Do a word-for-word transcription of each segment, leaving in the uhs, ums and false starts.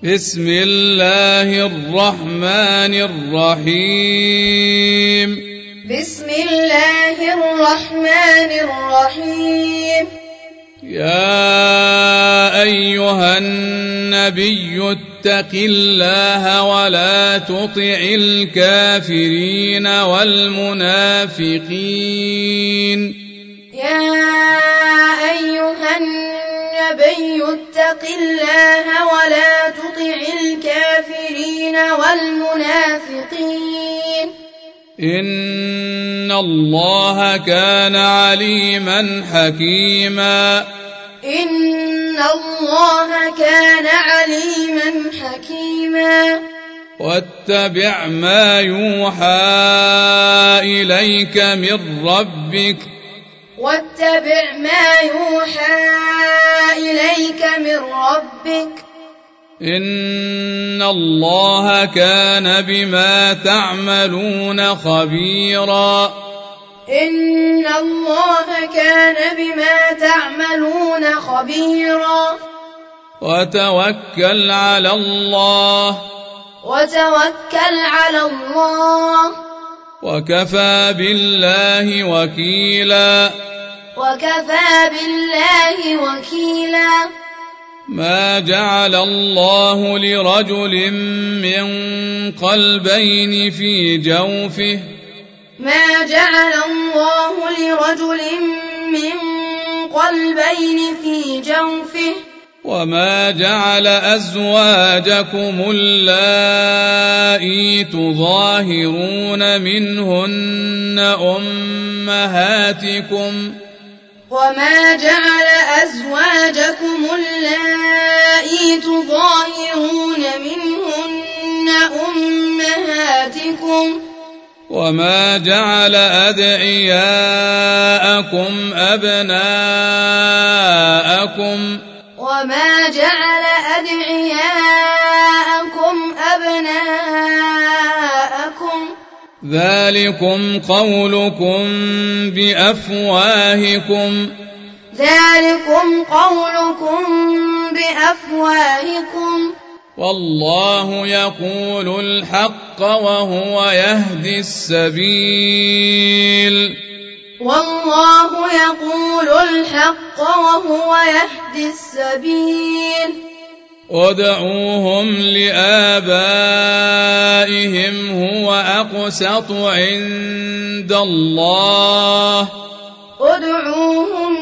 بسم الله الرحمن الرحيم بسم الله الرحمن الرحيم يا أيها النبي اتق الله ولا تطع الكافرين والمنافقين يا أيها النبي اتق الله ولا تطع الكافرين والمنافقين إن الله كان عليما حكيما إن الله كان عليما حكيما واتبع ما يوحى إليك من ربك واتبع ما يوحى إليك من ربك إن الله كان بما تعملون خبيرا إن الله كان بما تعملون خبيرا وتوكل على الله وتوكل على الله وكفى بالله وكيلا وكفى بالله وكيلا ما جعل الله لرجل من قلبين في جوفه ما جعل الله لرجل من قلبين في جوفه وما جعل أزواجكم اللائي تظاهرون منهن أمهاتكم وما جعل أزواجكم اللائي تظاهرون منهن أمهاتكم وما جعل أدعياءكم أبناءكم وما جعل أدعياءكم أبناءكم ذلكم قولكم بأفواهكم ذلكم قولكم بأفواهكم والله يقول الحق وهو يهدي السبيل والله يقول الحق وهو يهدي السبيل ادعوهم لآبائهم هو أقسط عند الله ادعوهم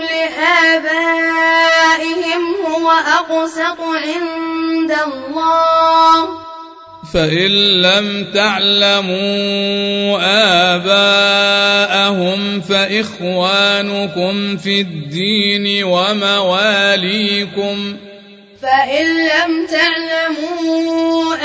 لآبائهم هو أقسط عند الله فإن لم تعلموا آباءهم فإخوانكم في الدين ومواليكم فإن لم تعلموا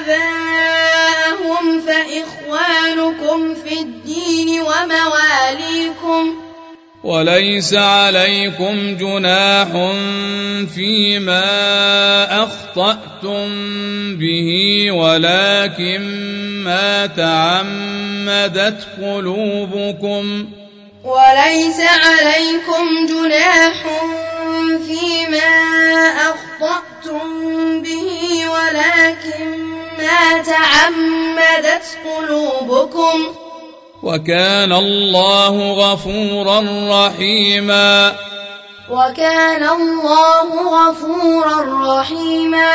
آباءهم فإخوانكم في الدين ومواليكم وليس عليكم جناح فيما أخطأتم به ولكن ما تعمدت قلوبكم وليس عليكم جناح فيما أخطأتم به ولكن ما تعمدت قلوبكم وكان الله غفورا رحيما وكان الله غفورا رحيما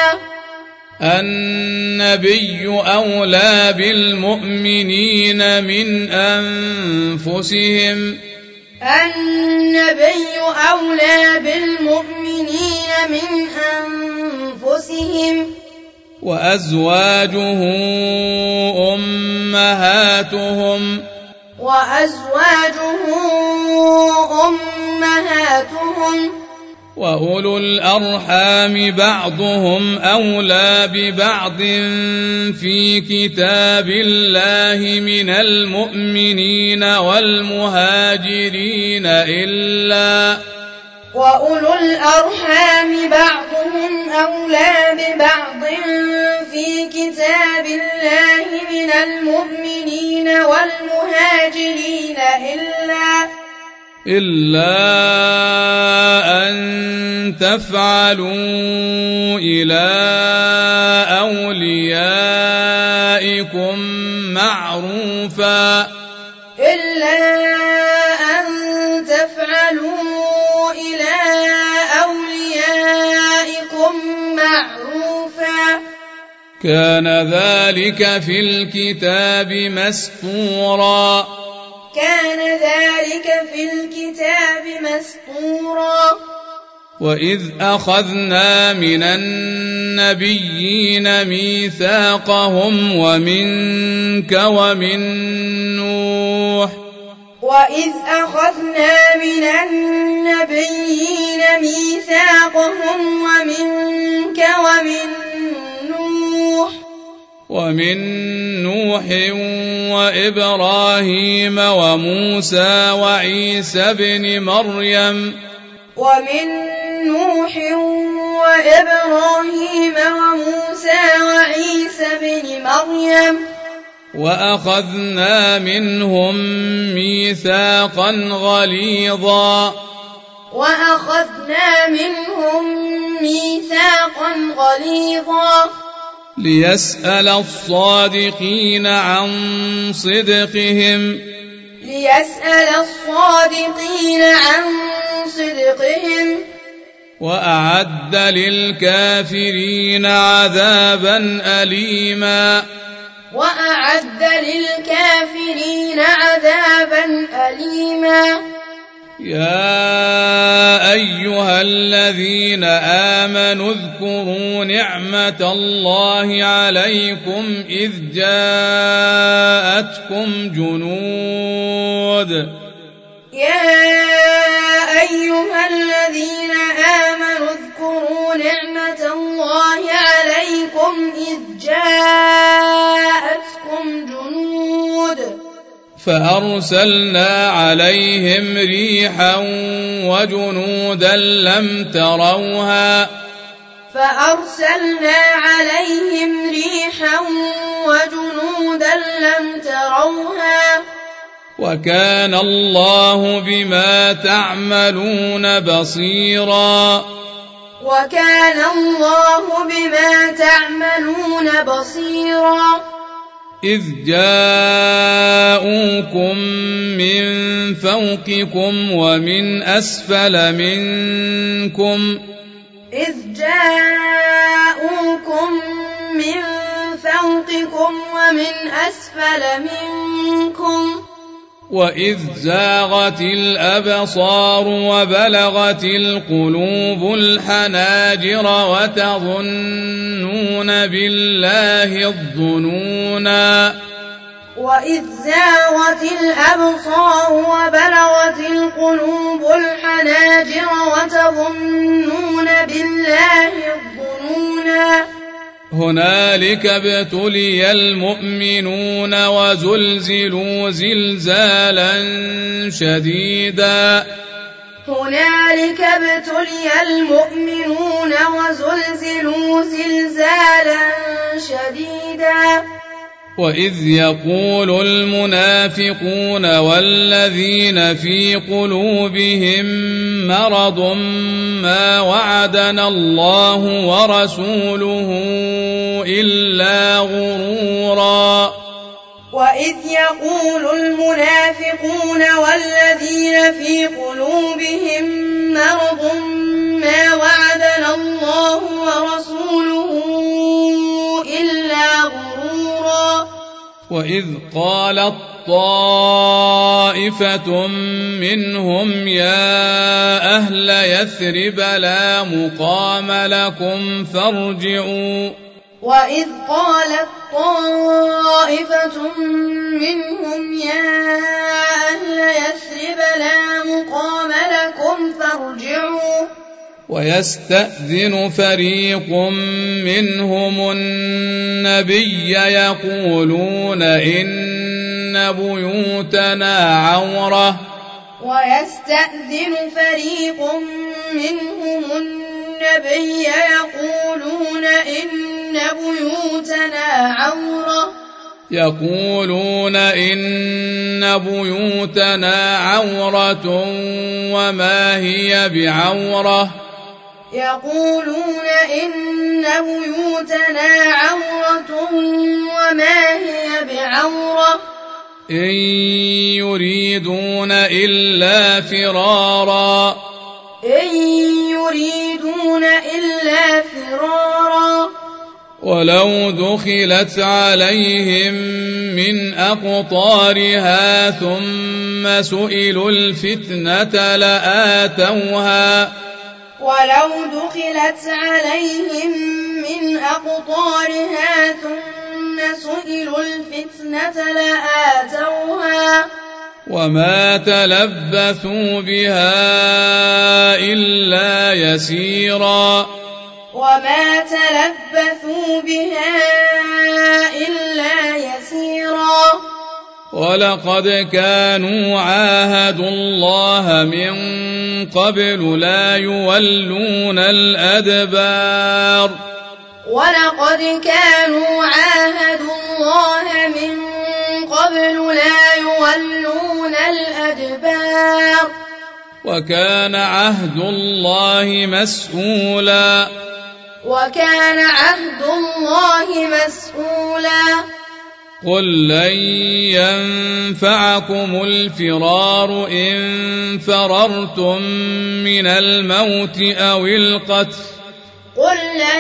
النبي أولى بالمؤمنين من أنفسهم النبي أولى بالمؤمنين من أنفسهم وأزواجه أمهاتهم وأزواجه أمهاتهم وأولو الأرحام بعضهم أولى ببعض في كتاب الله من المؤمنين والمهاجرين إلا وأولو الأرحام بعضهم أولى ببعض في كتاب الله من المؤمنين والمهاجرين إلا إلا أن تفعلوا إلى كان ذلك في الكتاب مسطورا كان ذلك في الكتاب مسطورا وإذ أخذنا من النبيين ميثاقهم ومنك ومن نوح وإذ أخذنا من النبيين ميثاقهم ومنك ومن نوح ومن نوح وإبراهيم وموسى وعيسى ابن مريم ومن نوح وإبراهيم وموسى وعيسى ابن مريم وأخذنا منهم ميثاقا غليظا وأخذنا منهم ميثاقا غليظا ليسأل الصادقين عن صدقهم ليسأل الصادقين عن صدقهم وأعد للكافرين عذابا أليما وأعد للكافرين عذابا أليما يا أيها الذين آمنوا اذكروا نعمة الله عليكم إذ جاءتكم جنود يا أيها الذين آمنوا اذكروا نعمة الله عليكم إذ جاءتكم جنود فأرسلنا عليهم ريحا وجنودا لم تروها فأرسلنا عليهم ريحا وجنودا لم تروها وكان الله بما تعملون بصيرا وكان الله بما تعملون بصيرا إذ جاءوكم من فوقكم ومن أسفل منكم إذ جاءوكم من فوقكم ومن أسفل منكم وإذ زاغت الأبصار وبلغت القلوب الحناجر وتظنون بالله الظنونا وإذ زاغت الأبصار وبلغت القلوب الحناجر وتظنون بالله الظنونا هنالك ابتلي المؤمنون وزلزلوا زلزالا شديدا هنالك ابتلي المؤمنون وزلزلوا زلزالا شديدا وإذ يقول المنافقون والذين في قلوبهم مرض ما وعدنا الله ورسوله إلا غرورا وإذ يقول المنافقون والذين في قلوبهم مرض ما وعدنا الله ورسوله إلا غرورا وإذ قالت طائفة منهم يا أهل يثرب لا مقام لكم فارجعوا وإذ قالت طائفة منهم يا أهل يثرب لا مقام لكم فارجعوا ويستأذن فريق منهم النبي يقولون إن بيوتنا عورة ويستأذن فريق منهم النبي يقولون إن بيوتنا عورة يقولون إن بيوتنا عورة وما هي بعورة يقولون إن بيوتنا عورة وما هي بعورة إن يريدون إلا فرارا إن يريدون إلا فرارا ولو دخلت عليهم من أقطارها ثم سئلوا الفتنة لآتوها ولو دخلت عليهم من أقطارها ثم سئلوا الفتنة لآتوها وما تلبثوا بها إلا يسيرا وما تلبثوا بها إلا يسيرا ولقد كانوا عاهدوا الله من قبل لا يولون الأدبار ولقد كانوا عاهدوا الله من قبل لا يولون الأدبار وكان عهد الله مسؤولا وكان عهد الله مسؤولا قل لن ينفعكم الفرار إن فررتم من الموت أو القتل قل لن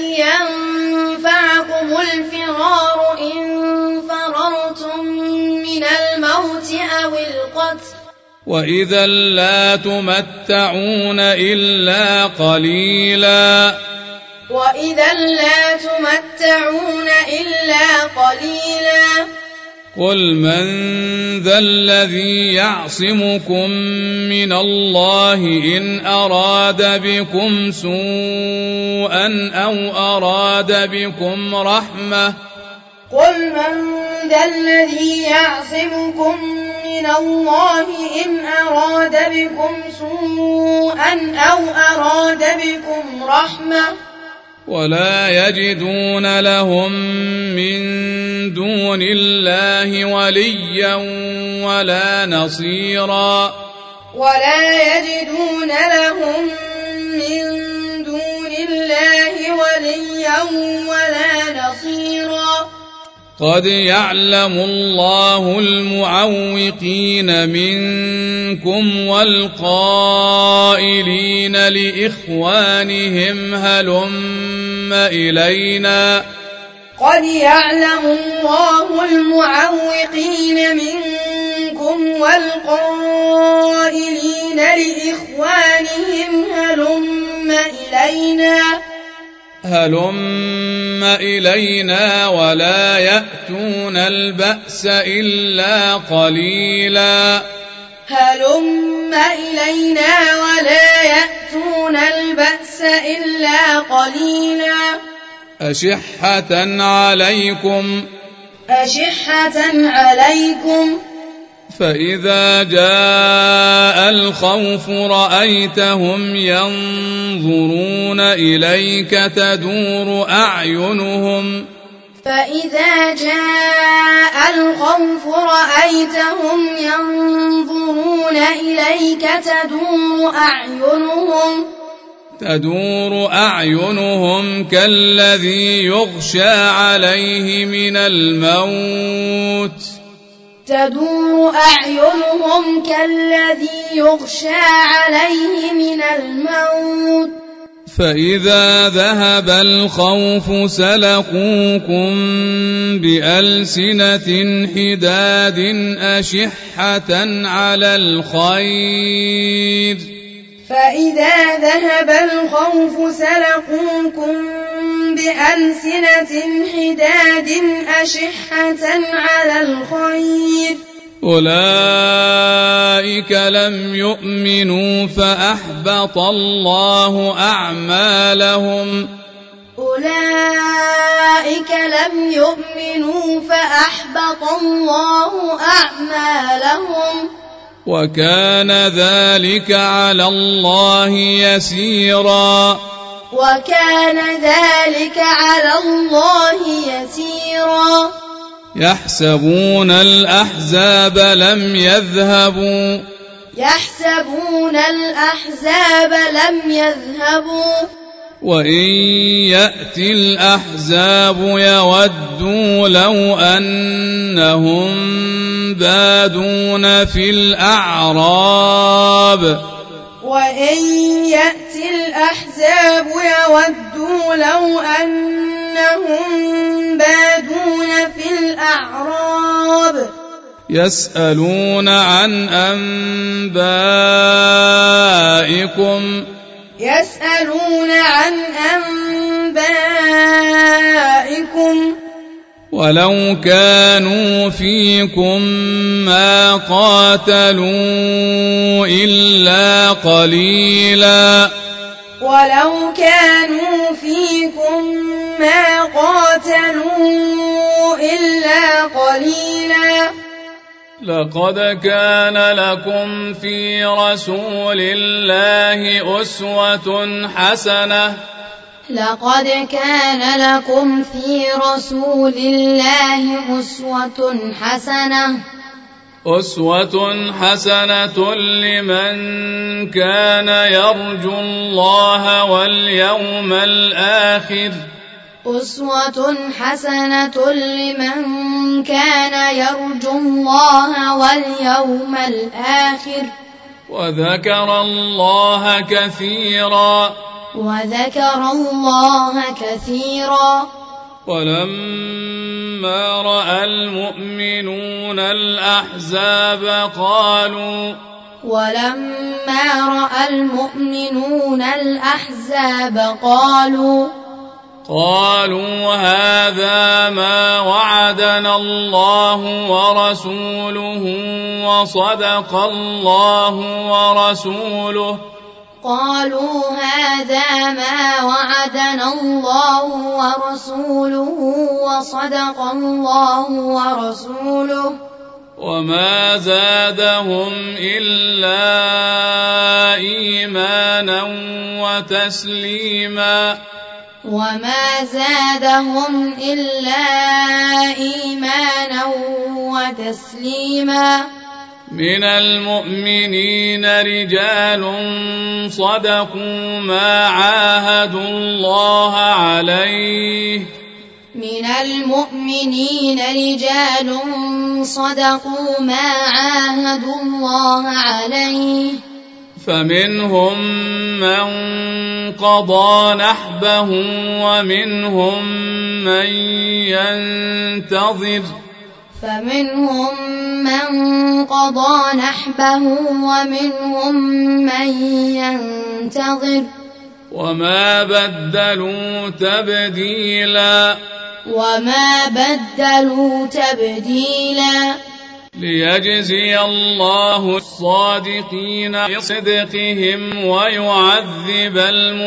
ينفعكم الفرار إن فررتم من الموت أو القتل وإذا لا تمتعون إلا قليلا وإذا لا تمتعون إلا قليلا قل من ذا الذي يعصمكم من الله إن أراد بكم سوءا أو أراد بكم رحمة قل من ذا الذي يعصمكم من الله إن أراد بكم سوءا أو أراد بكم رحمة ولا يجدون لهم من دون الله وليا ولا نصيرا ولا يجدون لهم من دون الله وليا ولا نصيرا قد يعلم الله المعوقين منكم والقائلين لإخوانهم هلم إلينا قد يعلم الله المعوقين منكم والقائلين لإخوانهم هلم إلينا هلم إلينا ولا يأتون البأس إلا قليلا هلم إلينا ولا يأتون البأس إلا قليلا أشحة عليكم أشحة عليكم فإذا جاء الخوف رأيتهم ينظرون إليك تدور أعينهم فإذا جاء الخوف رأيتهم ينظرون إليك تدور أعينهم تدور أعينهم كالذي يغشى عليه من الموت تدور أعينهم كالذي يغشى عليه من الموت فإذا ذهب الخوف سلقوكم بألسنة حداد أشحة على الخير فإذا ذهب الخوف سلقوكم بألسنة حداد أشحة على الخير أولئك لم يؤمنوا فأحبط الله أعمالهم أولئك لم يؤمنوا فأحبط الله أعمالهم وكان ذلك على الله يسيرا وكان ذلك على الله يسيرا يحسبون الأحزاب لم يذهبوا يحسبون الأحزاب لم يذهبوا وإن يأتي الأحزاب يودوا لو أنهم بادون في الأعراب وإن يأتي الأحزاب يودوا لو أنهم أنهم بادون في الأعراب يسألون عن أنبائكم يسألون عن أنبائكم ولو كانوا فيكم ما قاتلوا إلا قليلا ولو كانوا فيكم ما قاتلوا إلا قليلا لقد كان لكم في رسول الله أسوة حسنة لقد كان لكم في رسول الله أسوة حسنة أسوة حسنة لمن كان يرجو الله واليوم الآخر أسوة حسنة لمن كان يرجو الله واليوم الآخر وذكر الله كثيرا وذكر الله كثيرا ولما رأى المؤمنون الأحزاب قالوا ولما رأى المؤمنون الأحزاب قالوا قالوا هذا ما وعدنا الله ورسوله وصدق الله ورسوله قالوا هذا ما وعدنا الله ورسوله وصدق الله ورسوله وما زادهم إلا إيمانا وتسليما وما زادهم إلا إيمانا وتسليما من المؤمنين رجال صدقوا ما عاهدوا الله عليه من المؤمنين رجال صدقوا ما عاهدوا الله عليه فمنهم من قضى نحبه ومنهم من ينتظر فمنهم من قضى نحبه ومنهم من ينتظر وما بدلوا تبديلا وما بدلوا تبديلا ليجزي الله الصادقين بصدقهم ويعذب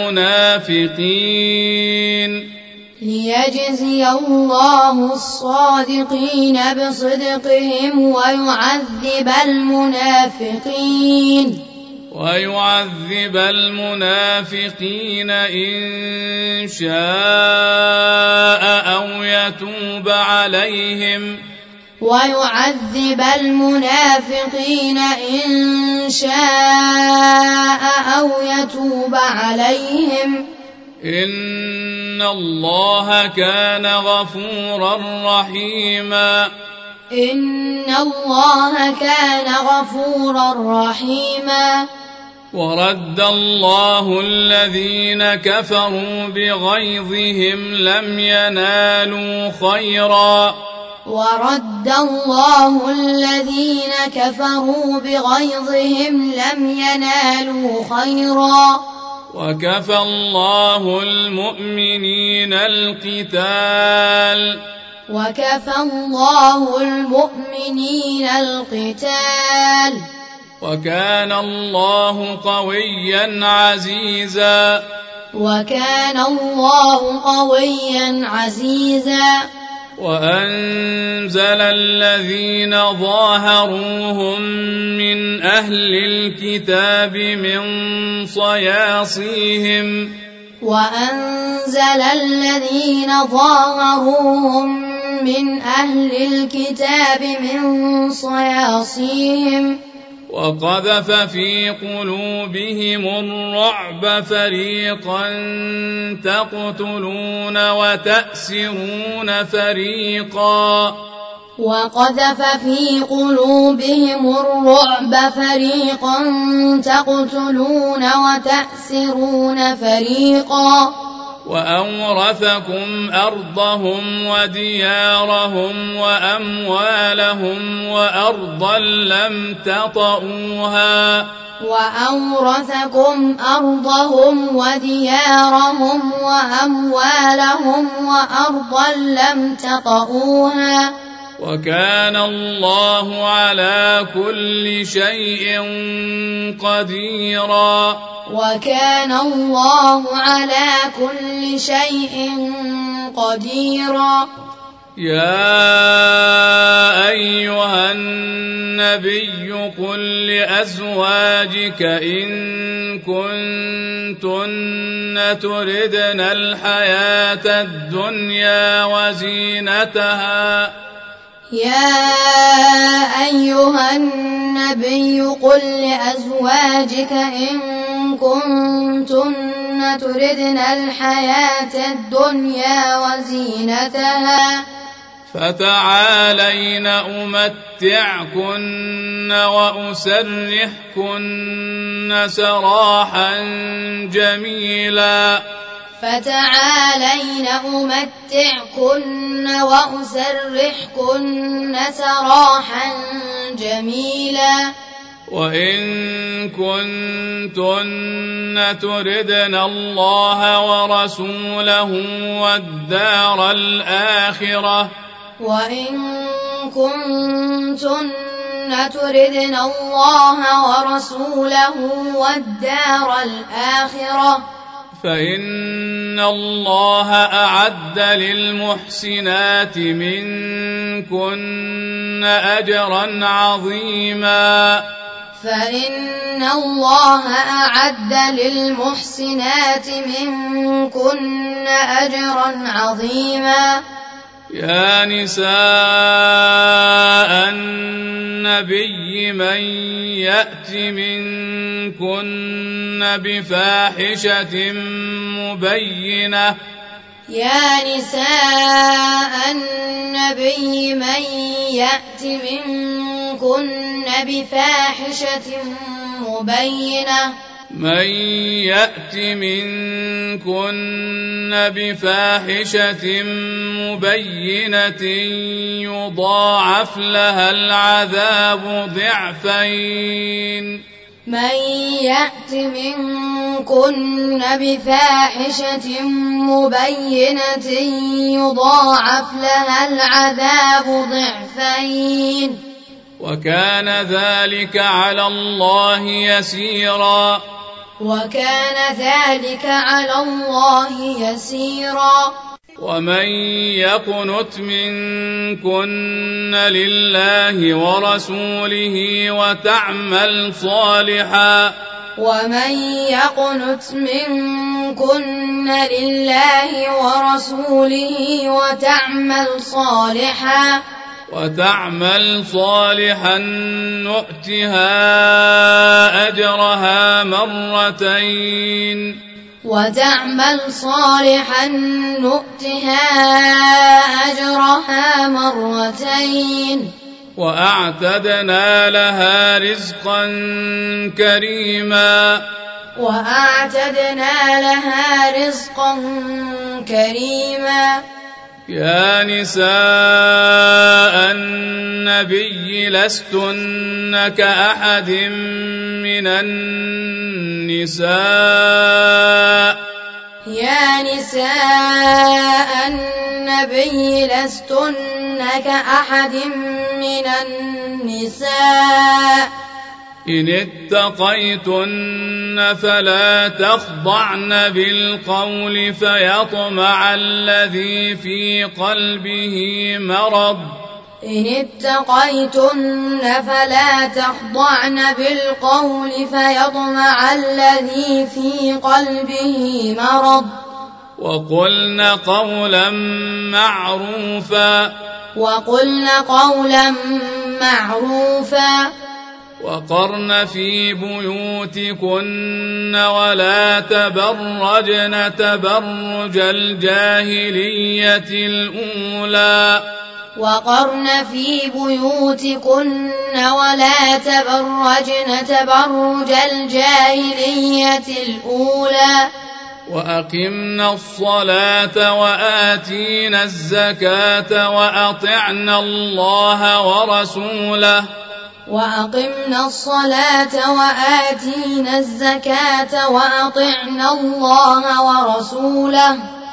المنافقين ليجزي الله الصادقين بصدقهم ويعذب المنافقين ويعذب المنافقين إن شاء أو يتوب عليهم ويعذب المنافقين إن شاء أو يتوب عليهم إن الله كان غفورا رحيما إن الله كان غفورا رحيما ورد الله الذين كفروا بغيظهم لم ينالوا خيرا ورد الله الذين كفروا بغيظهم لم ينالوا خيرا وكفى الله المؤمنين القتال وكفى الله المؤمنين القتال وكان الله قويا عزيزا وكان الله قويا عزيزا وأنزل الذين ظاهروهم من أهل الكتاب من صياصيهم وأنزل الذين ظاهروهم من أهل الكتاب من صياصيهم وقذف في قلوبهم الرعب فريقا تقتلون وتأسرون فريقا وقذف في قلوبهم الرعب فريقا تقتلون وتأسرون فريقا وأورثكم أرضهم وديارهم وأموالهم وأرضا لم تطئوها وأورثكم أرضهم وديارهم وأموالهم وأرضا لم تطئوها وكان الله على كل شيء قديرا وكان الله على كل شيء قديرا يا أيها النبي قل لأزواجك إن كنتن تردن الحياة الدنيا وزينتها يا أيها النبي قل لأزواجك إن كنتن تردن الحياة الدنيا وزينتها فتعالين أمتعكن وأسرحكن سراحا جميلا فتعالين أمتعكن وأسرحكن سراحا جميلا وإن كنتن تردن الله ورسوله والدار الآخرة وإن كنتن تردن الله ورسوله والدار الآخرة فإن الله أعد للمحسنات منكن أجرا عظيما فإن الله أعد للمحسنات منكن أجرا عظيما يا نساء النبي من يأت منكن بفاحشة مبينة يا نساء النبي من يأت منكن بفاحشة مبينة من يأت منكن بفاحشة مبينة يضاعف لها العذاب ضعفين من يأت منكن بفاحشة مبينة يضاعف لها العذاب ضعفين وكان ذلك على الله يسيرا وكان ذلك على الله يسيرا ومن يقنت منكن لله ورسوله وتعمل صالحا ومن يقنت منكن لله ورسوله وتعمل صالحا وتعمل صالحا نؤتها أجرها مرتين وتعمل صالحا نؤتها أجرها مرتين وأعتدنا لها رزقا كريما وأعتدنا لها رزقا كريما يا نساء النبي لستن كأحد من النساء يا نساء النبي لستن كأحد من النساء إن اتقيتن فلا تخضعن بالقول فيطمع الذي في قلبه مرض إن اتقيتن فلا تخضعن بالقول فيطمع الذي في قلبه مرض وقلن قولا معروفا وقلن قولا معروفا وقرن في بيوتكن ولا تبرجن تبرج الجاهلية الأولى وقرن في بيوتكن ولا تبرجن تبرج الجاهلية الأولى وأقمنا الصلاة وآتينا الزكاة وأطعنا الله ورسوله وأقمنا الصلاة وآتينا الزكاة وأطعنا الله ورسوله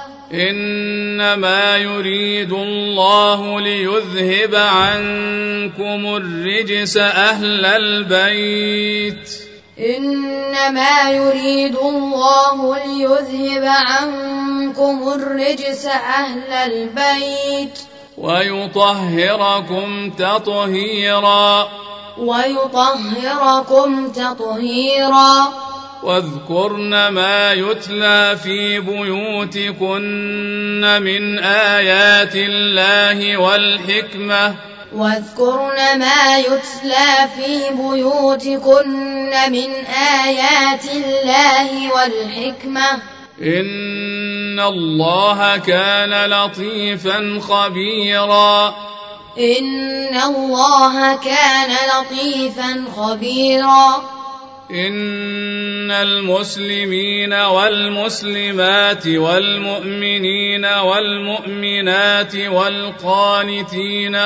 إنما يريد الله ليذهب عنكم الرجس أهل البيت إنما يريد الله ليذهب عنكم الرجس أهل البيت ويطهركم تطهيرا ويطهركم تطهيرا واذكرن ما يتلى في بيوتكن من آيات الله والحكمة واذكرن ما يتلى في بيوتكن من آيات الله والحكمة إن الله كان لطيفا خبيرا إن الله كان لطيفا خبيرا إن المسلمين والمسلمات والمؤمنين والمؤمنات والقانتين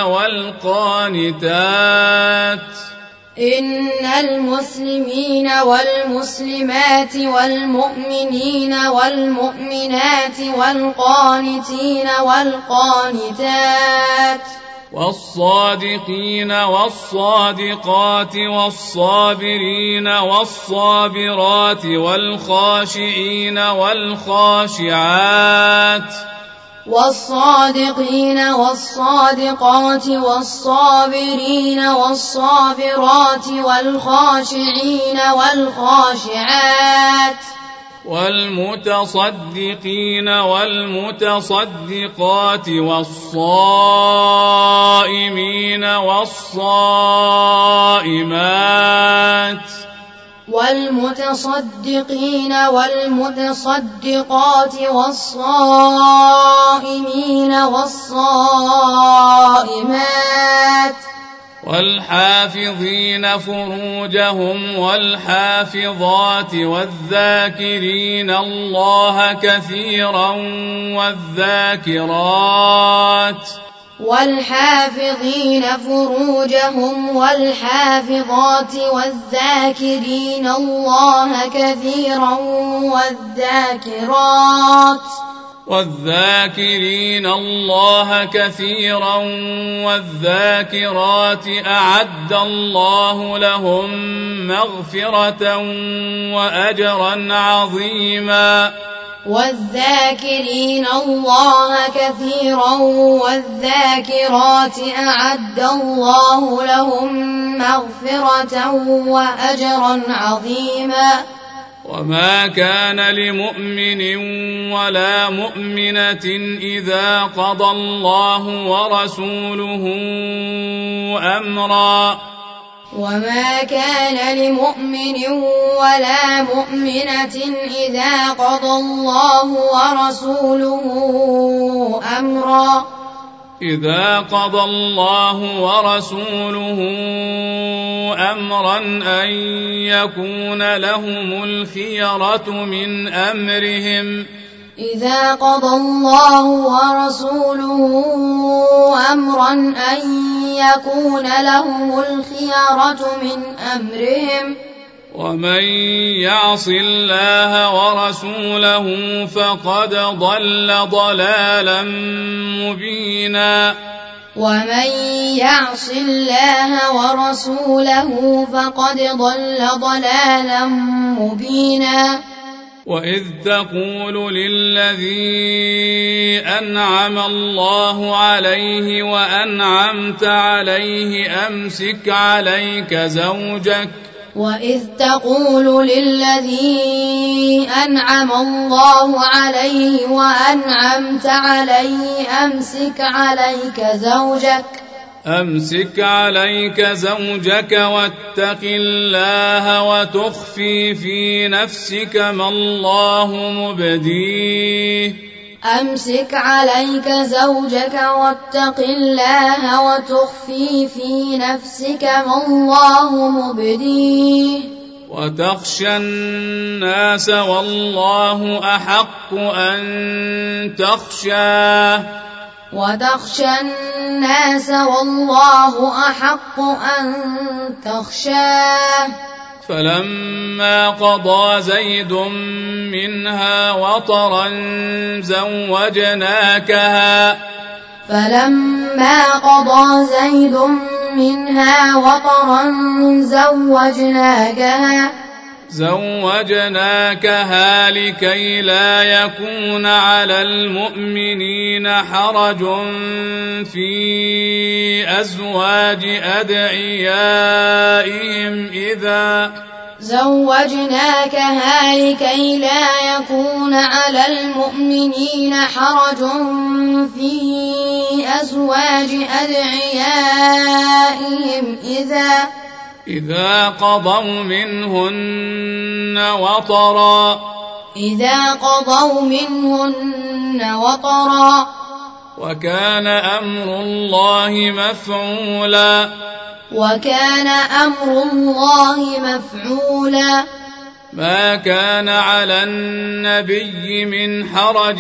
والقانتات إن المسلمين والمسلمات والمؤمنين والمؤمنات والقانتين والقانتات والصادقين والصادقات والصابرين والصابرات والخاشعين والخاشعات والصادقين والصادقات والصابرين والصابرات والخاشعين والخاشعات والمتصدقين والمتصدقات والصائمين والصائمات والمتصدقين والمتصدقات والصائمين والصائمات والحافظين فروجهم والحافظات والذاكرين الله كثيرا والذاكرات والحافظين فروجهم والحافظات والذاكرين الله كثيرا والذاكرات والذاكرين الله كثيرا والذاكرات أعد الله لهم مغفرة وأجرا عظيما والذاكرين الله كثيرا والذاكرات أعد الله لهم مغفرة وأجرا عظيما وما كان لمؤمن ولا مؤمنة إذا قضى الله ورسوله أمرا وما كان لمؤمن ولا مؤمنة إذا قضى الله ورسوله أمرا إذا قضى الله ورسوله أمرا أن يكون لهم الخيرة من أمرهم إذا قضى الله ورسوله أمرا أن يكون لهم الخيرة من أمرهم ومن يعص الله ورسوله فقد ضل ضلالا مبينا ومن يعص الله ورسوله فقد ضل ضلالا مبينا وإذ تقول للذي أنعم الله عليه وأنعمت عليه أمسك عليك زوجك وإذ تقول للذي أنعم الله عليه وأنعمت عليه أمسك عليك زوجك أمسك عليك زوجك واتق الله وتخفي في نفسك ما الله مبديه أمسك عليك زوجك واتق الله وتخفي في نفسك ما الله مبديه وتخشى الناس والله أحق أن تخشاه وتخشى الناس والله أحق أن تخشاه فلما قضى زيد منها وطرا زوجناكها فلما قضى زيد منها وطرا زوجناكها زوجناكها لكي لا يكون على المؤمنين حرج في أزواج أدعيائهم إذا زوجناكها لكي لا يكون على المؤمنين حرج في أزواج أدعيائهم إذا إذا قضوا منهن وطرا إذا قضوا منهن وطرا وكان أمر الله مفعولا وكان أمر الله مفعولا ما كان على النبي من حرج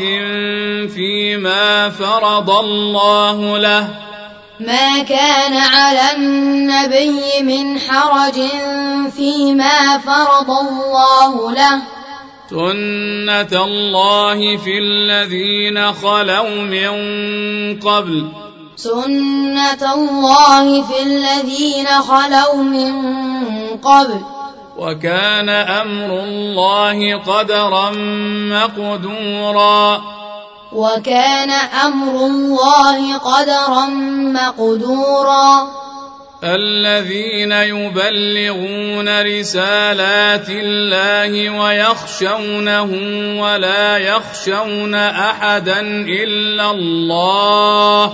فيما فرض الله له ما كان على النبي من حرج فيما فرض الله له سنة الله في الذين خلوا من قبل سنة الله في الذين خلوا من قبل وكان أمر الله قدرا مقدورا وكان أمر الله قدرا مقدورا الذين يبلغون رسالات الله ويخشونه ولا يخشون أحدا إلا الله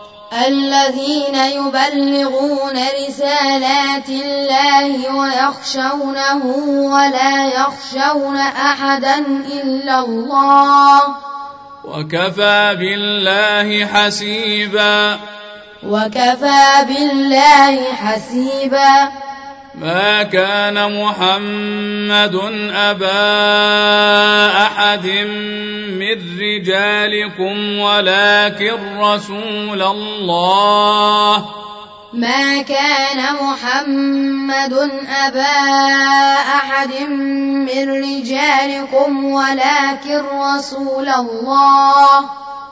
الذين يبلغون رسالات الله ويخشونه ولا يخشون أحدا إلا الله وكفى بالله حسيبا وكفى بالله حسيبا ما كان محمد أبا أحد من رجالكم ولكن رسول الله ما كان محمد أبا أحد من رجالكم ولكن رسول الله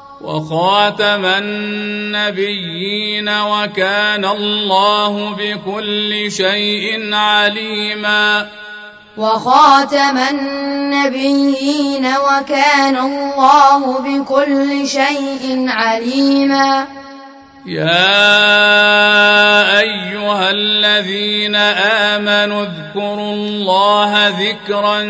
وخاتم النبيين وكان الله بكل شيء عليما وخاتم النبيين وكان الله بكل شيء عليما يا أيها الذين آمنوا اذكروا الله ذكرا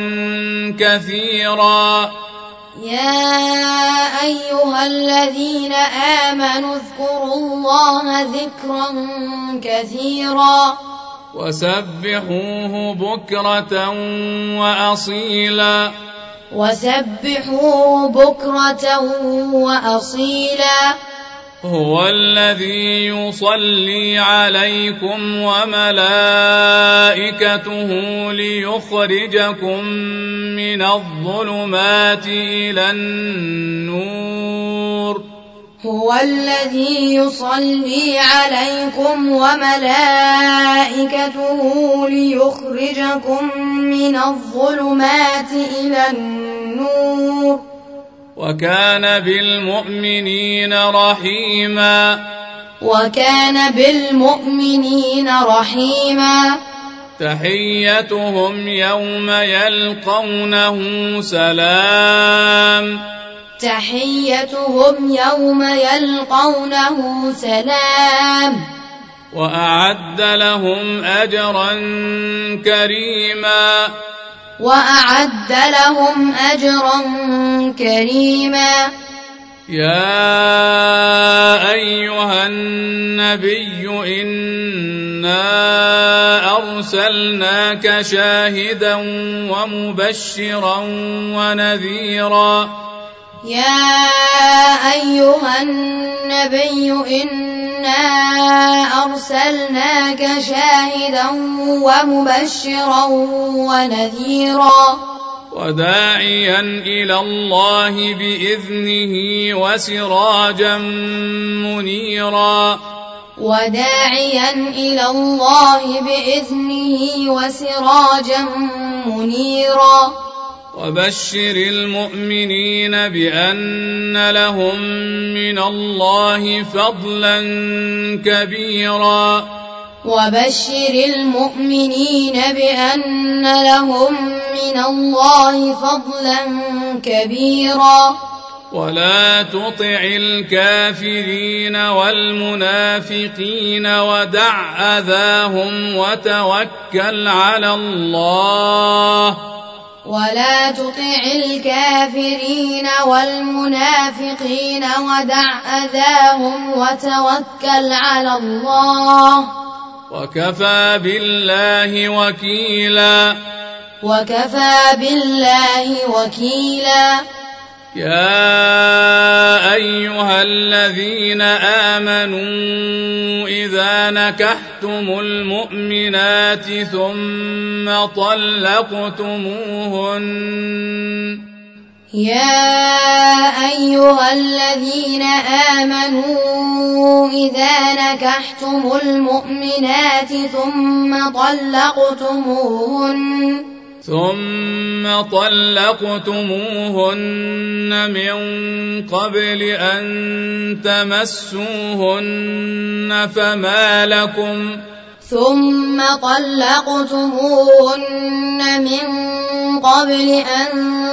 كثيرا يا أيها الذين آمنوا اذكروا الله ذكرا كثيرا وسبحوه بكرة وأصيلا وسبحوه بكرة وأصيلا هو الذي يصلي عليكم وملائكته ليخرجكم من الظلمات إلى النور هو الذي يصلي عليكم وملائكته ليخرجكم من الظلمات إلى النور وكان بالمؤمنين رحيما وكان بالمؤمنين رحيما تحيتهم يوم يلقونه سلام تحيتهم يوم يلقونه سلام وأعد لهم أجرا كريما وأعد لهم أجرا كريما يا أيها النبي إنا أرسلناك شاهدا ومبشرا ونذيرا يا أيها النبي إنا أرسلناك شاهدا ومبشرا ونذيرا وداعيا إلى الله بإذنه وسراجا منيرا وداعيا إلى الله بإذنه وسراجا منيرا وبشر المؤمنين بأن لهم من الله فضلا كبيرا وبشر المؤمنين بأن لهم من الله فضلا كبيرا ولا تطع الكافرين والمنافقين ودع أذاهم وتوكل على الله ولا تطع الكافرين والمنافقين ودع أذاهم وتوكل على الله وكفى بالله وكيلا وكفى بالله وكيلا يا أيها الذين آمنوا إذا نكحتم المؤمنات ثم طلقتموهن يا أيها الذين آمنوا إذا نكحتم المؤمنات ثم طلقتموهن ثم طلقتموهن من قبل أن تمسوهن فما لكم ثم طلقتموهن من قبل أن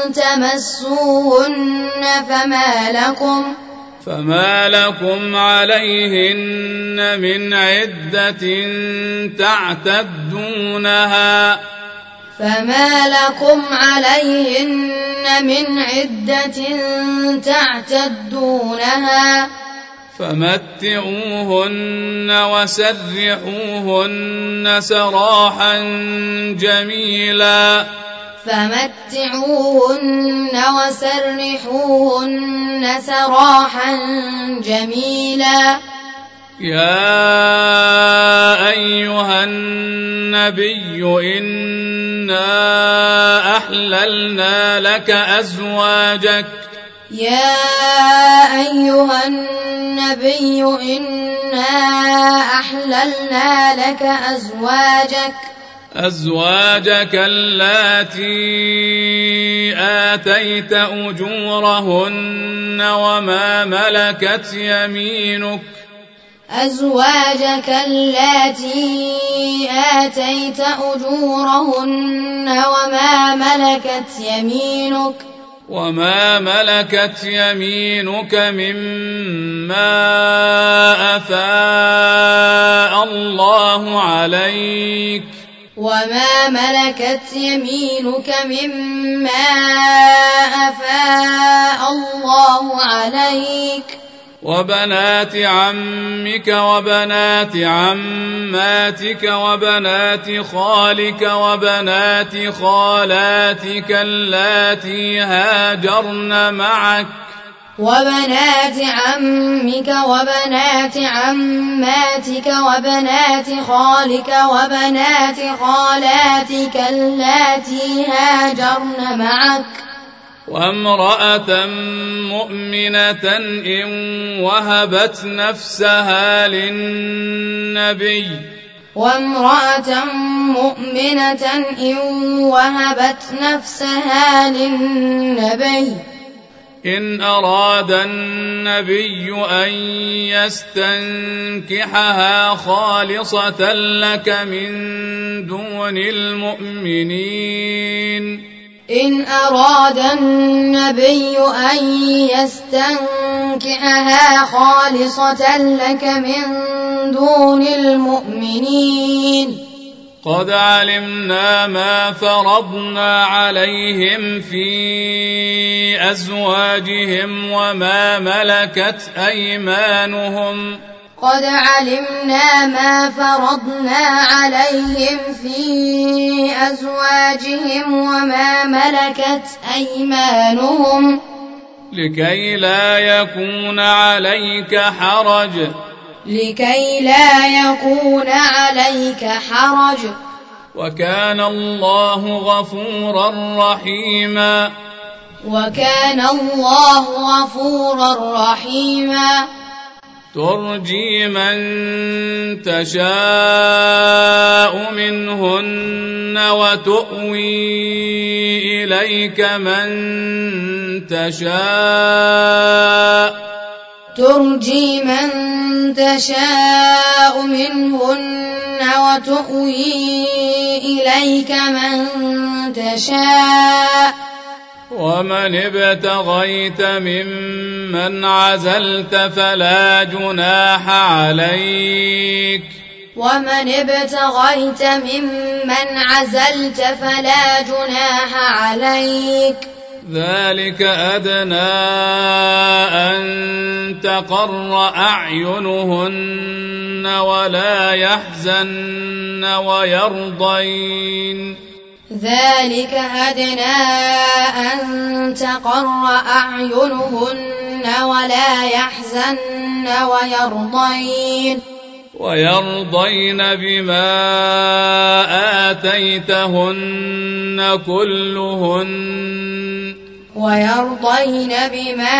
تمسوهن فما لكم فما لكم عليهن من عدة تعتدونها فما لكم عليهن من عدة تعتدونها فمتعوهن وسرحوهن سراحا جميلا فمتعوهن وسرحوهن سراحا جميلا يا أيها النبي إنا أحللنا لك أزواجك يا أيها النبي إنا أحللنا لك أزواجك أزواجك اللاتي آتيت أجورهن وما ملكت يمينك أزواجك اللاتي آتيت أجورهن وما ملكت يمينك وما ملكت يمينك مما أفاء الله عليك وما ملكت يمينك مما أفاء الله عليك وبنات عمك وبنات عماتك وبنات خالك وبنات خالاتك اللاتي هاجرن معك وبنات عمك وبنات عماتك وبنات خالك وبنات خالاتك اللاتي هاجرن معك وامرأة مؤمنة إن وهبت نفسها للنبي وامرأة مؤمنة إن وهبت نفسها للنبي إن أراد النبي أن يستنكحها خالصة لك من دون المؤمنين إن أراد النبي أن يستنكحها خالصة لك من دون المؤمنين قد علمنا ما فرضنا عليهم في أزواجهم وما ملكت أيمانهم قد علمنا ما فرضنا عليهم في أزواجهم وما ملكت أيمانهم لكي لا يكون عليك حرج لكي لا يكون عليك حرج. وكان الله غفورا رحيما. وكان الله غفورا رحيما. ترجي من تشاء منهن وتؤوي إليك من تشاء. ترجي من تشاء منهن وتؤوي إليك من تشاء. ومن ابتغيت ممن عزلت فلا جناح عليك. ومن ابتغيت ممن عزلت فلا جناح عليك. ذلك أدنى أن تقر أعينهن ولا يحزن ويرضين. ذلك أدنى أن تقر أعينهن ولا يحزن ويرضين. ويرضين بما آتيتهن كلهن. ويرضين بما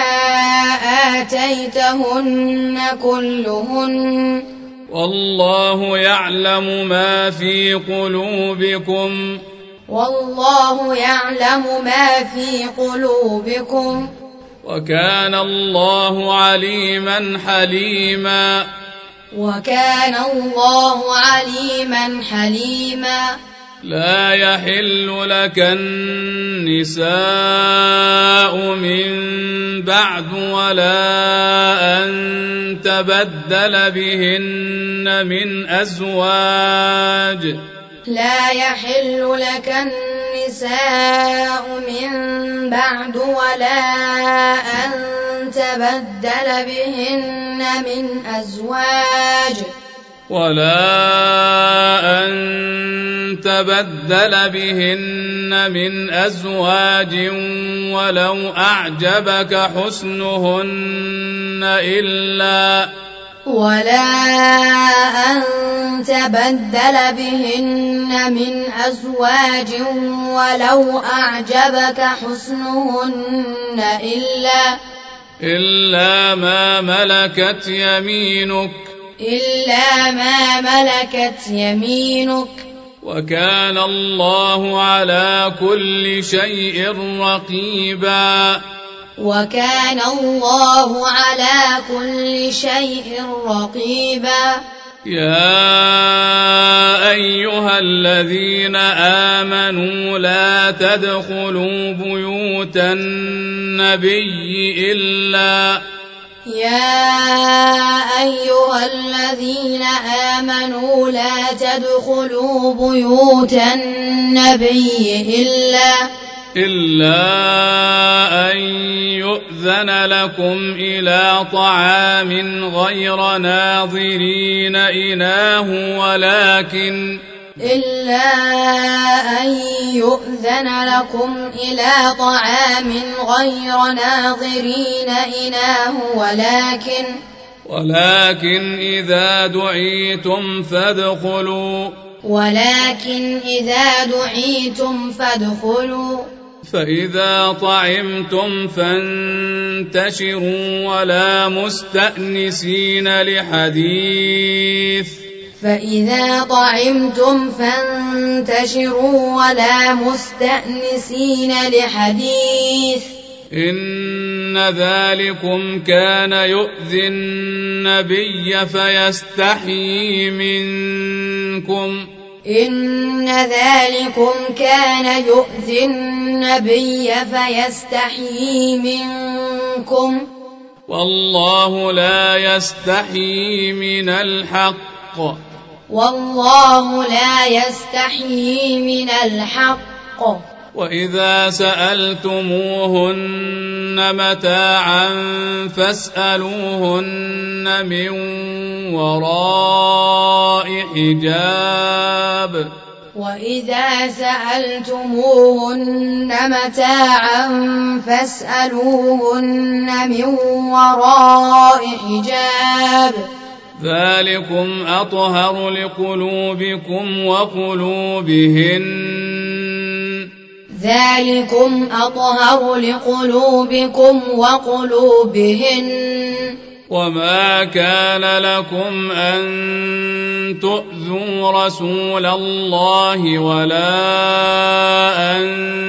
آتيتهن كلهن. والله يعلم ما في قلوبكم. والله يعلم ما في قلوبكم. وكان الله عليما حليما. وكان الله عليما حليما. لا يحل لك النساء من بعد ولا أن تبدل بهن من أزواج. لا يحل لك النساء من بعد ولا أن تبدل بهن من أزواج. ولا أن تبدل بهن من أزواج ولو أعجبك حسنهن إلا ولا أن تبدل بهن من أزواج ولو أعجبك حسنهن إلا إلا ما ملكت يمينك. إلا ما ملكت يمينك. وكان الله على كل شيء رقيبا. وكان الله على كل شيء رقيبا. يا أيها الذين آمنوا لا تدخلوا بيوت النبي إلا يا أيها الذين آمنوا لا تدخلوا بيوت النبي إلا إلا أن يؤذن لكم إلى طعام غير ناظرين إناه ولكن إلا أن يؤذن لكم إلى طعام غير ناظرين إناه ولكن ولكن إذا دعيتم فادخلوا ولكن إذا دعيتم فادخلوا فإذا طعمتم فانتشروا ولا مستأنسين لحديث فإذا طعمتم فانتشروا ولا مستأنسين لحديث إن ذلكم كان يؤذي النبي فيستحيي منكم إن ذلكم كان يؤذي النبي فيستحيي منكم والله لا يستحيي من الحق والله لا يستحيي من الحق وإذا سألتموهن متاعا فاسألوهن من وراء حجاب وإذا سألتموهن متاعا فاسألوهن من وراء حجاب ذلكم أطهر لقلوبكم وقلوبهن ذلكم أطهر لقلوبكم وقلوبهن وما كان لكم أن تؤذوا رسول الله ولا أن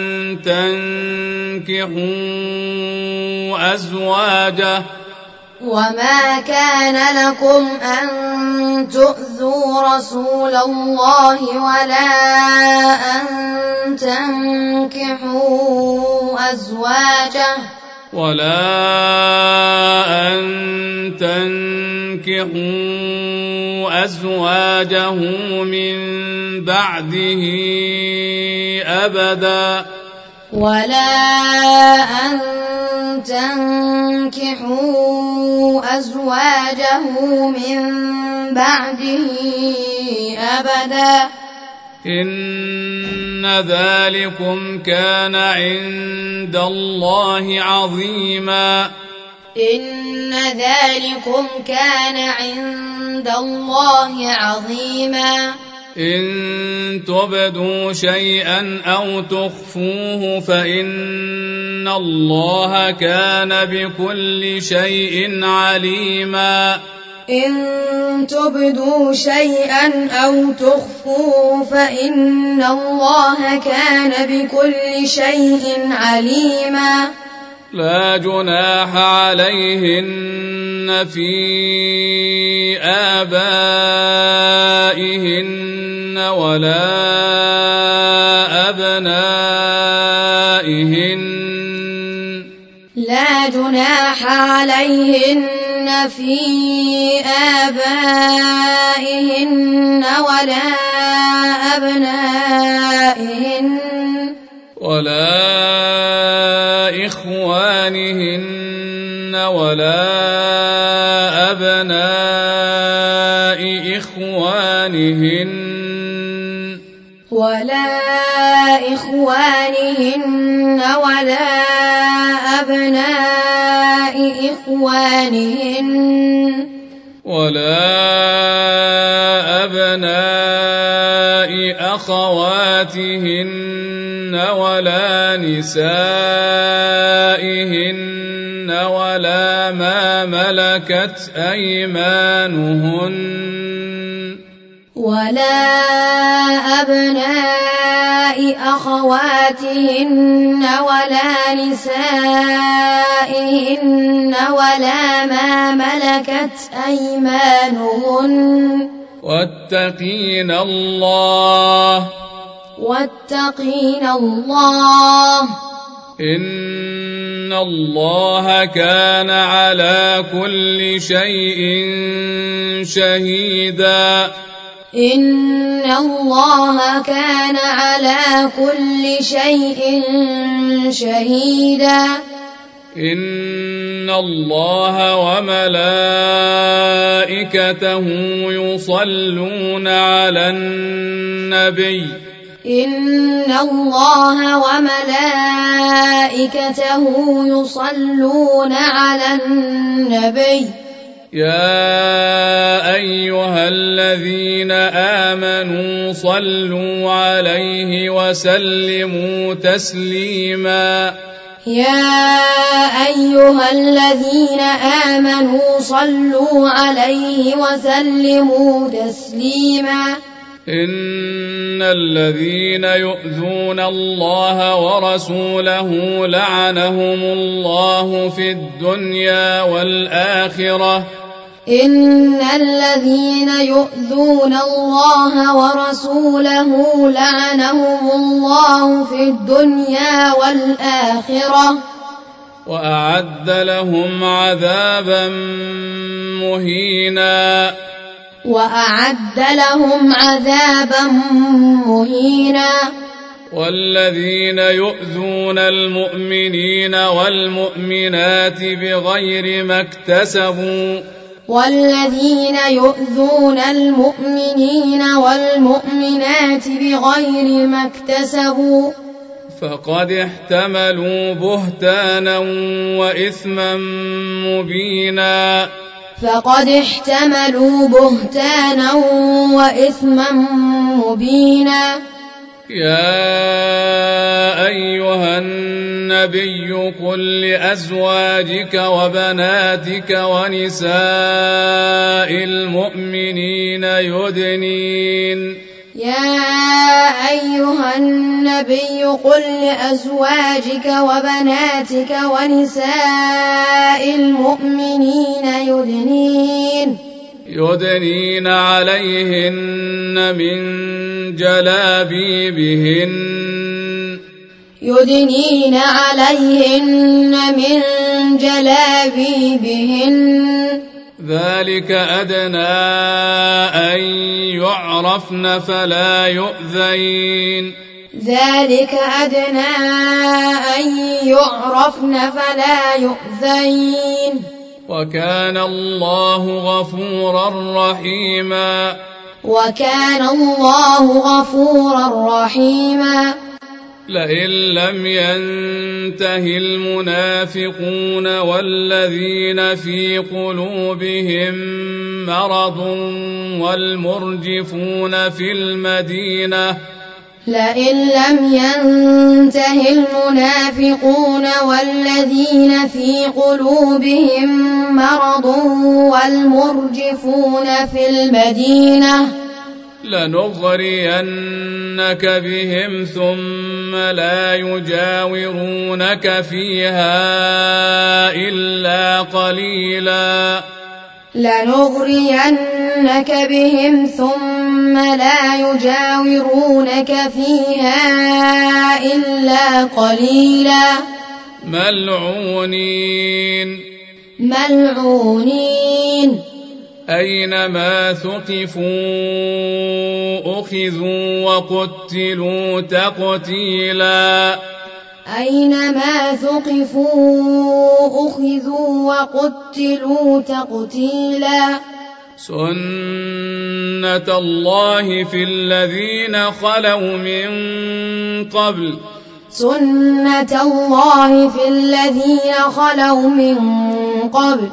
تنكحوا أزواجه وما كان لكم أن تؤذوا رسول الله ولا أن تنكحوا أزواجه ولا أن تنكحوا أزواجه من بعده أبدا ولا أن تنكحوا أزواجه من بعده أبدا إن ذلكم كان عند الله عظيما إن ذلكم كان عند الله عظيما إن تبدوا شيئا أو تخفوه فإن الله كان بكل شيء عليما إن تبدوا شيئا أو تخفوه فإن الله كان بكل شيء عليما لا جناح عليهن في آبائهن ولا أبنائهن لا جناح عليهن في آبائهن ولا أبنائهن ولا إخوانهن ولا أبناء إخوانهن ولا إخوانهن ولا أبناء إخوانهن ولا أبناء أخواتهن ولا نسائهن ولا ما ملكت أيمانهن ولا أبناء أخواتهن ولا نسائهن ولا ما ملكت أيمانهن واتقين الله واتقين الله إن الله كان على كل شيء شهيدا إن الله كان على كل شيء شهيدا إن الله وملائكته يصلون على النبي إن الله وملائكته يصلون على النبي يا أيها الذين آمنوا صلوا عليه وسلموا تسليما يا أيها الذين آمنوا صلوا عليه وسلموا تسليما إن الذين يؤذون الله ورسوله لعنهم الله في الدنيا والآخرة إن الذين يؤذون الله ورسوله لعنهم الله في الدنيا والآخرة وأعد لهم عذابا مهينا وأعد لهم عذابا مهينا والذين يؤذون المؤمنين والمؤمنات بغير ما اكتسبوا والذين يؤذون المؤمنين والمؤمنات بغير ما اكتسبوا فقد احتملوا بهتانا وإثما مبينا فقد احتملوا بهتانا وإثما مبينا. يا أيها النبي قل لأزواجك وبناتك ونساء المؤمنين يدنين يا أيها النبي قل لأزواجك وبناتك ونساء المؤمنين يدنين يدنين عليهن من جلابيبهن يدنين عليهن من جلابيبهن ذلك أدنى أن يعرفن فلا يؤذين ذلك أدنى أن يعرفن فلا يؤذين وكان الله غفورا رحيما وكان الله غفورا رحيما. لئن لم ينته المنافقون والذين في قلوبهم مرض والمرجفون في المدينة لئن لم ينته المنافقون والذين في قلوبهم مرض والمرجفون في المدينة لنغرينك بهم ثم لا يجاورونك فيها إلا قليلا لنغرينك بهم ثم لا يجاورونك فيها إلا قليلا ملعونين ملعونين أينما ثقفوا أخذوا وقتلوا تقتيلا أينما ثقفوا أخذوا وقتلوا تقتيلا سنة الله في الذين خلوا من قبل سنة الله في الذين خلوا من قبل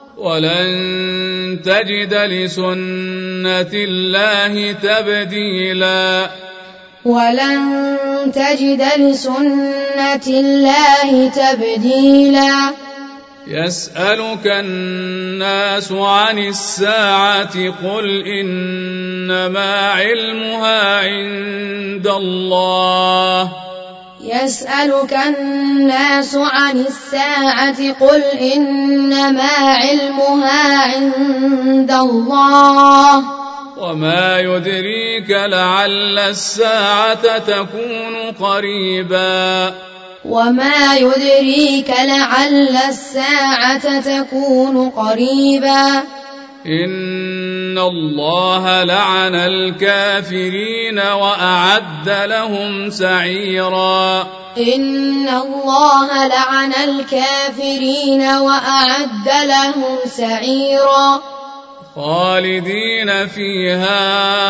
ولن تجد لسنة الله تبديلا ولن تجد لسنة الله تبديلا يسألك الناس عن الساعة قل إنما علمها عند الله يسألك الناس عن الساعة قل إنما علمها عند الله وما يدريك لعل الساعة تكون قريبا وما يدريك لعل الساعة تكون قريبا إن الله لعن الكافرين وأعد لهم سعيرا إن الله لعن الكافرين وأعد لهم سعيرا خالدين فيها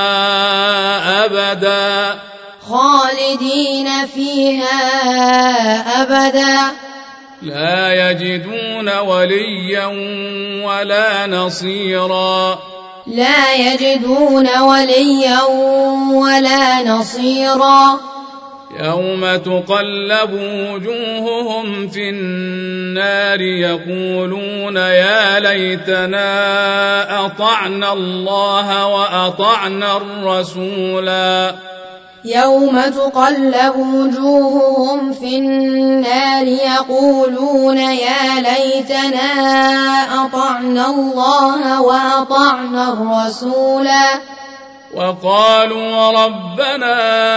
أبدا خالدين فيها أبدا لا يجدون وليا ولا نصيرا لا يجدون وليا ولا نصيرا يوم تقلب وجوههم في النار يقولون يا ليتنا أطعنا الله وأطعنا الرسولا يوم تقلب وجوههم في النار يقولون يا ليتنا أطعنا الله وأطعنا الرسولا وقالوا ربنا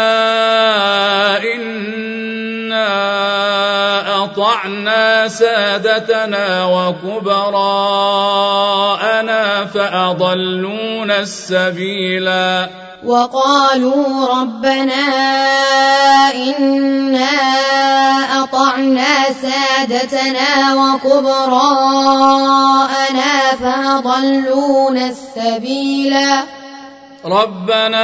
إنا أطعنا سادتنا وكبراءنا فأضلونا السبيلا وقالوا ربنا إنا أطعنا سادتنا وكبراءنا فأضلونا السبيلا ربنا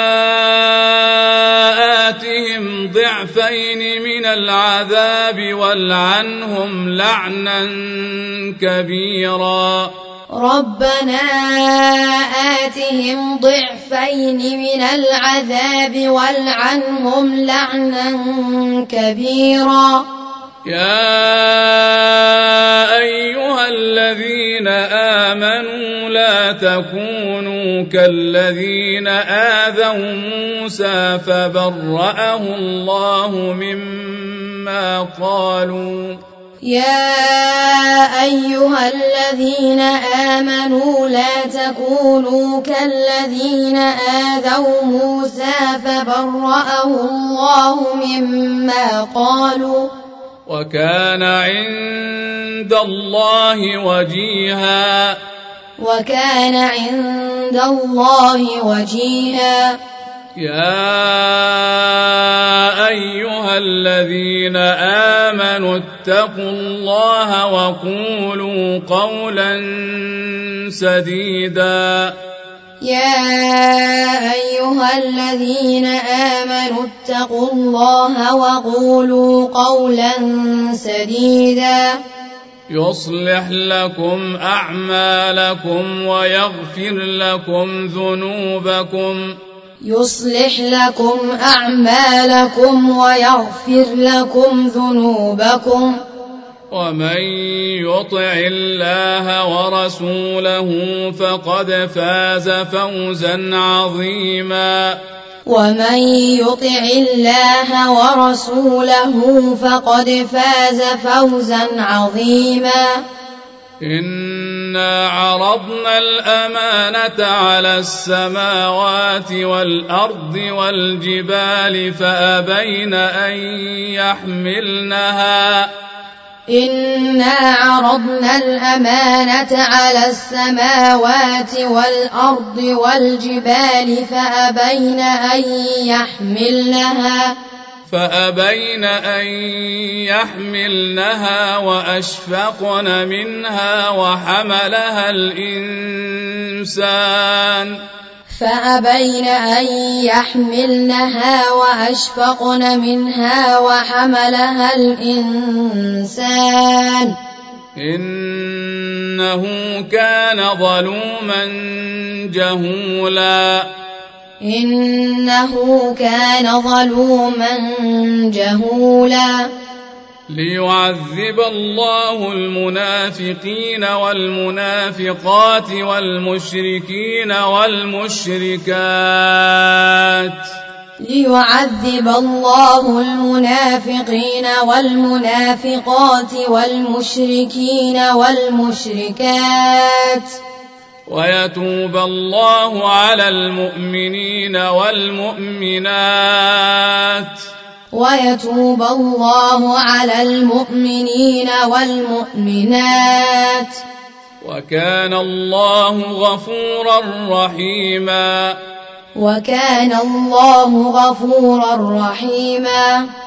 آتهم ضعفين من العذاب والعنهم لعنا كبيرا ربنا آتهم ضعفين من العذاب والعنهم لعنا كبيرا. يا أيها الذين آمنوا لا تكونوا كالذين آذوا موسى فبرأه الله مما قالوا. يا أيها الذين آمنوا لا تكونوا كالذين آذوا موسى فبرأه الله مما قالوا وكان عند الله وجيها. وكان عند الله وجيها. يا أيها الذين آمنوا اتقوا الله وقولوا قولا سديدا. يا أيها الذين آمنوا اتقوا الله وقولوا قولا سديدا. يصلح لكم أعمالكم ويغفر لكم ذنوبكم. يصلح لكم أعمالكم ويغفر لكم ذنوبكم. ومن يطع الله ورسوله فقد فاز فوزا عظيما. ومن يطع الله ورسوله فقد فاز فوزا عظيما. إنا عرضنا الأمانة على السماوات والأرض والجبال فأبين أن يحملنها. إنا عرضنا الأمانة على السماوات والأرض والجبال فأبين أن يحملنها فأبين أن يحملنها وأشفقن منها وحملها الإنسان فأبين أن يحملنها وأشفقن منها وحملها الإنسان إنه كان ظلوما جهولا. إنه كان ظلوما جهولا. ليعذب الله المنافقين والمنافقات والمشركين والمشركات. ليعذب الله المنافقين والمنافقات والمشركين والمشركات ويتوب الله على المؤمنين والمؤمنات. ويتوب الله على المؤمنين والمؤمنات. وكان الله غفورا رحيما. وكان الله غفورا رحيما.